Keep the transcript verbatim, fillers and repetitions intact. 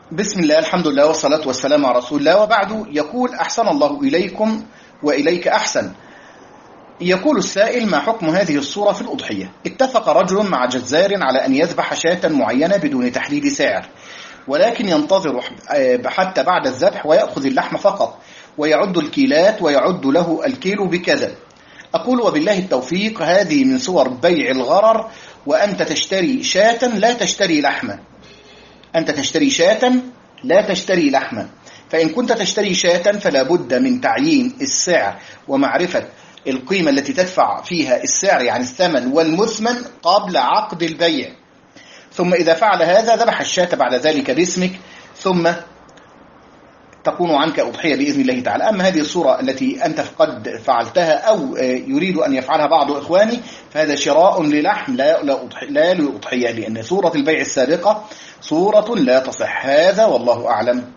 بسم الله، الحمد لله والصلاة والسلام على رسول الله، وبعد. يقول: أحسن الله إليكم وإليك أحسن. يقول السائل: ما حكم هذه الصورة في الأضحية؟ اتفق رجل مع جزار على أن يذبح شاة معينة بدون تحديد سعر، ولكن ينتظر حتى بعد الذبح ويأخذ اللحم فقط، ويعد الكيلات ويعد له الكيلو بكذا. أقول: وبالله التوفيق، هذه من صور بيع الغرر، وأنت تشتري شاة لا تشتري لحمة. أنت تشتري شاة لا تشتري لحمة، فإن كنت تشتري شاة فلا بد من تعيين السعر ومعرفة القيمة التي تدفع فيها السعر، يعني الثمن والمثمن، قبل عقد البيع. ثم إذا فعل هذا ذبح الشاة بعد ذلك باسمك، ثم تكون عنك أضحية بإذن الله تعالى. أما هذه الصورة التي أنت قد فعلتها أو يريد أن يفعلها بعض إخواني، فهذا شراء للحم لا لأضحية، لأن صورة البيع السابقة صورة لا تصح. هذا والله أعلم.